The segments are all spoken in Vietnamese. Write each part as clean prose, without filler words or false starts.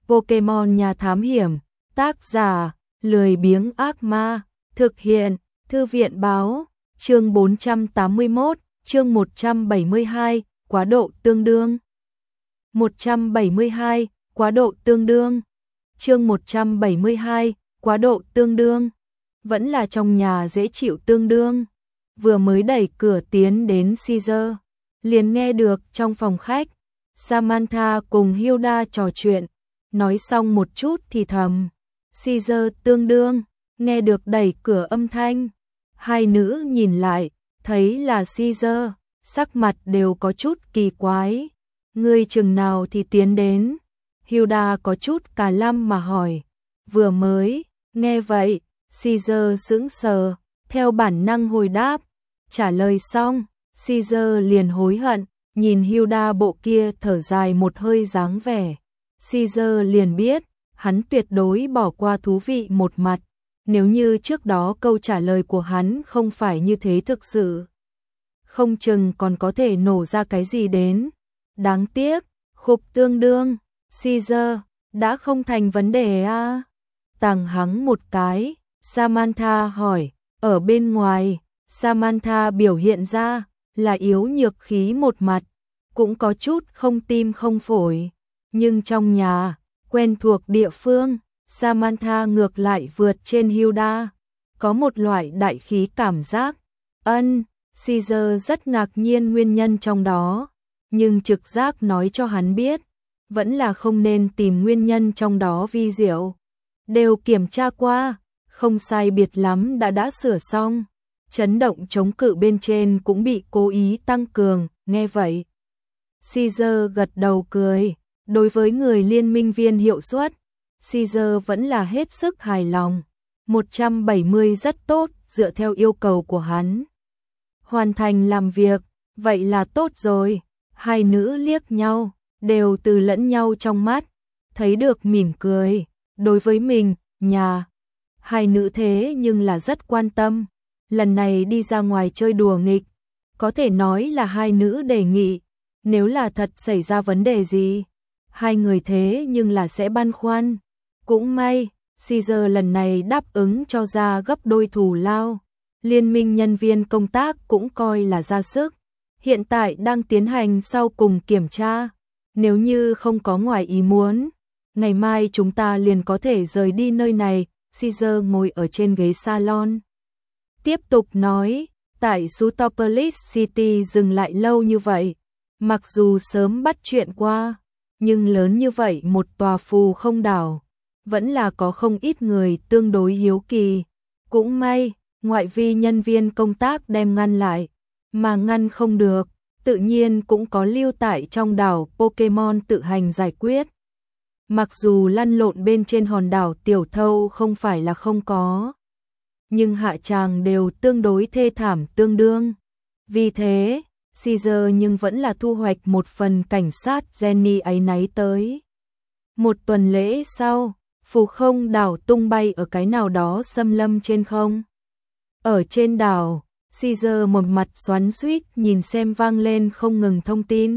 Pokemon Nhà Thám Hiểm, tác giả, lười biếng ác ma, thực hiện, Thư viện báo, chương 481, chương 172, quá độ tương đương. 172, quá độ tương đương. Chương 172, quá độ tương đương. Vẫn là trong nhà dễ chịu tương đương. Vừa mới đẩy cửa tiến đến Caesar, liền nghe được trong phòng khách, Samantha cùng Hilda trò chuyện, nói xong một chút thì thầm. Caesar tương đương, nghe được đẩy cửa âm thanh. Hai nữ nhìn lại, thấy là Caesar, sắc mặt đều có chút kỳ quái. Ngươi chừng nào thì tiến đến? Hilda có chút cà lăm mà hỏi. Vừa mới, nghe vậy, Caesar sững sờ, theo bản năng hồi đáp. Trả lời xong, Caesar liền hối hận, nhìn Hilda bộ kia thở dài một hơi dáng vẻ. Caesar liền biết, hắn tuyệt đối bỏ qua thú vị một mặt, nếu như trước đó câu trả lời của hắn không phải như thế thực sự. Không chừng còn có thể nổ ra cái gì đến. Đáng tiếc, khục tương đương, Caesar, đã không thành vấn đề à? Tàng hắng một cái, Samantha hỏi, ở bên ngoài, Samantha biểu hiện ra là yếu nhược khí một mặt, cũng có chút không tim không phổi, nhưng trong nhà, quen thuộc địa phương, Samantha ngược lại vượt trên Hilda, có một loại đại khí cảm giác. Caesar rất ngạc nhiên nguyên nhân trong đó, nhưng trực giác nói cho hắn biết, vẫn là không nên tìm nguyên nhân trong đó vi diệu. Đều kiểm tra qua, không sai biệt lắm đã sửa xong. Chấn động chống cự bên trên cũng bị cố ý tăng cường, nghe vậy. Caesar gật đầu cười, đối với người liên minh viên hiệu suất, Caesar vẫn là hết sức hài lòng. 170 rất tốt, dựa theo yêu cầu của hắn. Hoàn thành làm việc, vậy là tốt rồi. Hai nữ liếc nhau, đều từ lẫn nhau trong mắt, thấy được mỉm cười. Đối với mình, nhà, hai nữ thế nhưng là rất quan tâm. Lần này đi ra ngoài chơi đùa nghịch, có thể nói là hai nữ đề nghị, nếu là thật xảy ra vấn đề gì, hai người thế nhưng là sẽ băn khoăn. Cũng may, Caesar lần này đáp ứng cho ra gấp đôi thù lao, liên minh nhân viên công tác cũng coi là ra sức. Hiện tại đang tiến hành sau cùng kiểm tra, nếu như không có ngoài ý muốn, ngày mai chúng ta liền có thể rời đi nơi này. Caesar ngồi ở trên ghế salon, tiếp tục nói, tại Sutopolis City dừng lại lâu như vậy, mặc dù sớm bắt chuyện qua, nhưng lớn như vậy một tòa phù không đảo, vẫn là có không ít người tương đối hiếu kỳ. Cũng may, ngoại vi nhân viên công tác đem ngăn lại, mà ngăn không được, tự nhiên cũng có lưu tại trong đảo Pokemon tự hành giải quyết. Mặc dù lăn lộn bên trên hòn đảo tiểu thâu không phải là không có, nhưng hạ tràng đều tương đối thê thảm tương đương. Vì thế, Caesar nhưng vẫn là thu hoạch một phần cảnh sát Jenny áy náy tới. Một tuần lễ sau, phù không đảo tung bay ở cái nào đó xâm lâm trên không. Ở trên đảo, Caesar một mặt xoắn xuýt nhìn xem vang lên không ngừng thông tin.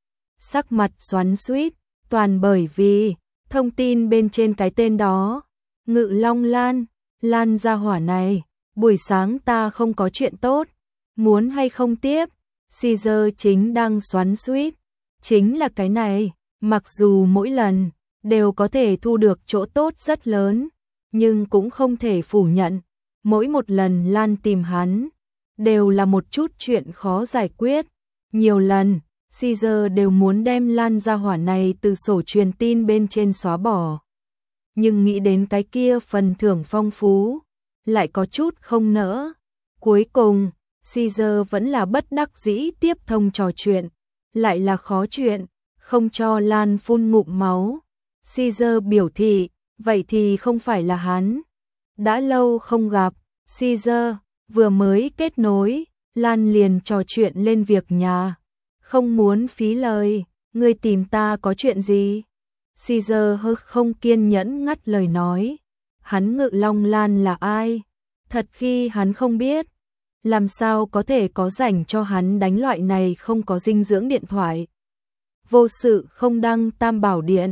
Sắc mặt xoắn xuýt, toàn bởi vì thông tin bên trên cái tên đó, Ngự Long Lan, Lan gia hỏa này, buổi sáng ta không có chuyện tốt, muốn hay không tiếp. Caesar chính đang xoắn xuýt, chính là cái này, mặc dù mỗi lần đều có thể thu được chỗ tốt rất lớn, nhưng cũng không thể phủ nhận, mỗi một lần Lan tìm hắn, đều là một chút chuyện khó giải quyết. Nhiều lần, Caesar đều muốn đem Lan gia hỏa này từ sổ truyền tin bên trên xóa bỏ. Nhưng nghĩ đến cái kia phần thưởng phong phú, lại có chút không nỡ. Cuối cùng, Caesar vẫn là bất đắc dĩ tiếp thông trò chuyện, lại là khó chuyện, không cho Lan phun ngụm máu. Caesar biểu thị, vậy thì không phải là hắn. Đã lâu không gặp, Caesar vừa mới kết nối, Lan liền trò chuyện lên việc nhà. Không muốn phí lời, ngươi tìm ta có chuyện gì? Caesar hơi không kiên nhẫn ngắt lời nói. Hắn Ngự Long Lan là ai? Thật khi hắn không biết, làm sao có thể có rảnh cho hắn đánh loại này không có dinh dưỡng điện thoại. Vô sự không đăng tam bảo điện,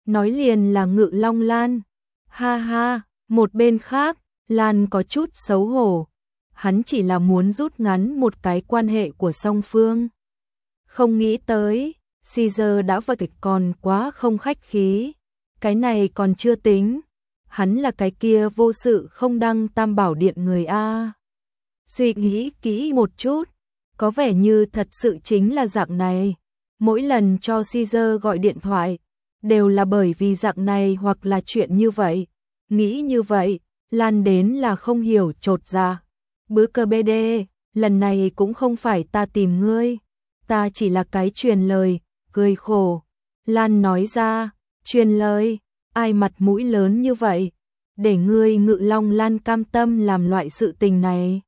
nói liền là Ngự Long Lan. Ha ha, một bên khác, Lan có chút xấu hổ. Hắn chỉ là muốn rút ngắn một cái quan hệ của song phương. Không nghĩ tới, Caesar đã vậy còn quá không khách khí. Cái này còn chưa tính. Hắn là cái kia vô sự không đăng Tam Bảo Điện người A. Suy nghĩ kỹ một chút, có vẻ như thật sự chính là dạng này. Mỗi lần cho Caesar gọi điện thoại, đều là bởi vì dạng này hoặc là chuyện như vậy. Nghĩ như vậy, Lan đến là không hiểu chột dạ. Bữa cờ BD, lần này cũng không phải ta tìm ngươi, ta chỉ là cái truyền lời, cười khổ. Lan nói ra, truyền lời, ai mặt mũi lớn như vậy, để ngươi Ngự Long Lan cam tâm làm loại sự tình này.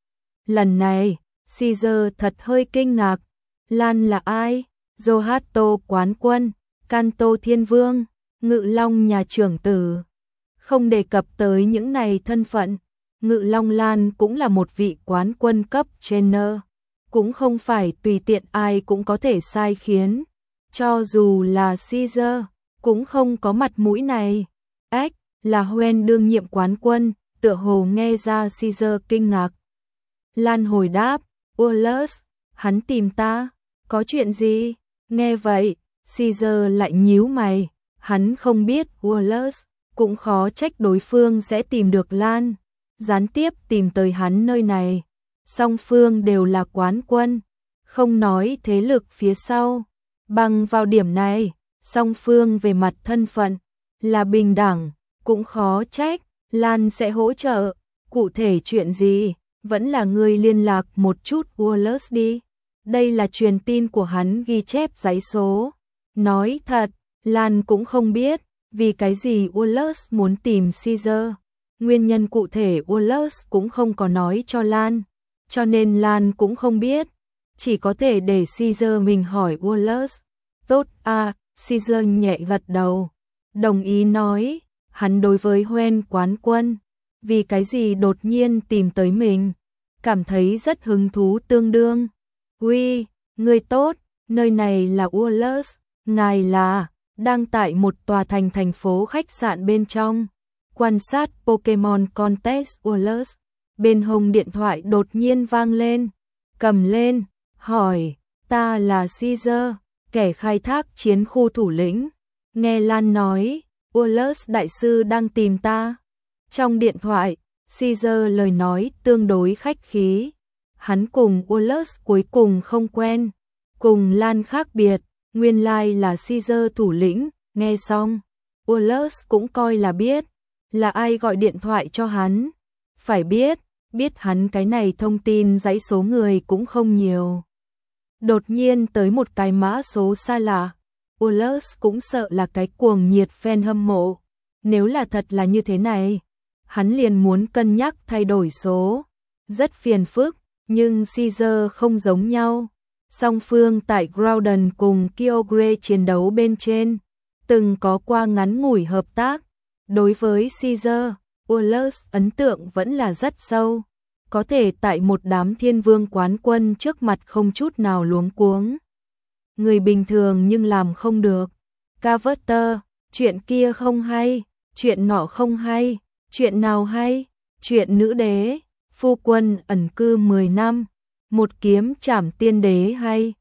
Lần này, Caesar thật hơi kinh ngạc, Lan là ai? Johato quán quân, Kanto Thiên Vương, Ngự Long nhà trưởng tử. Không đề cập tới những này thân phận, Ngự Long Lan cũng là một vị quán quân cấp trainer, cũng không phải tùy tiện ai cũng có thể sai khiến, cho dù là Caesar, cũng không có mặt mũi này. Ếch, là Hoen đương nhiệm quán quân, tựa hồ nghe ra Caesar kinh ngạc. Lan hồi đáp, Wallace, hắn tìm ta, có chuyện gì? Nghe vậy, Caesar lại nhíu mày, hắn không biết Wallace, cũng khó trách đối phương sẽ tìm được Lan, gián tiếp tìm tới hắn nơi này. Song phương đều là quán quân, không nói thế lực phía sau. Bằng vào điểm này, song phương về mặt thân phận là bình đẳng, cũng khó trách Lan sẽ hỗ trợ. Cụ thể chuyện gì, vẫn là người liên lạc một chút Wallace đi. Đây là truyền tin của hắn ghi chép giấy số. Nói thật, Lan cũng không biết vì cái gì Wallace muốn tìm Caesar. Nguyên nhân cụ thể Wallace cũng không có nói cho Lan, cho nên Lan cũng không biết, chỉ có thể để Caesar mình hỏi Wallace. Tốt à, Caesar nhẹ gật đầu, đồng ý nói, hắn đối với Hoen quán quân, vì cái gì đột nhiên tìm tới mình, cảm thấy rất hứng thú tương đương. Uy, người tốt, nơi này là Wallace, ngài là, đang tại một tòa thành phố khách sạn bên trong, quan sát Pokemon Contest Wallace, bên hông điện thoại đột nhiên vang lên, cầm lên, hỏi, ta là Caesar, kẻ khai thác chiến khu thủ lĩnh. Nghe Lan nói, Wallace đại sư đang tìm ta. Trong điện thoại, Caesar lời nói tương đối khách khí. Hắn cùng Wallace cuối cùng không quen. Cùng Lan khác biệt, nguyên lai là Caesar thủ lĩnh. Nghe xong, Wallace cũng coi là biết là ai gọi điện thoại cho hắn. Phải biết hắn cái này thông tin dãy số người cũng không nhiều. Đột nhiên tới một cái mã số xa lạ, Wallace cũng sợ là cái cuồng nhiệt fan hâm mộ. Nếu là thật là như thế này, hắn liền muốn cân nhắc thay đổi số. Rất phiền phức, nhưng Caesar không giống nhau. Song phương tại Groudon cùng Kyogre chiến đấu bên trên, từng có qua ngắn ngủi hợp tác. Đối với Caesar, Wallace ấn tượng vẫn là rất sâu. Có thể tại một đám thiên vương quán quân trước mặt không chút nào luống cuống. Người bình thường nhưng làm không được. Carter, chuyện kia không hay, chuyện nọ không hay, chuyện nào hay, chuyện nữ đế, phu quân ẩn cư 10 năm, một kiếm trảm tiên đế hay,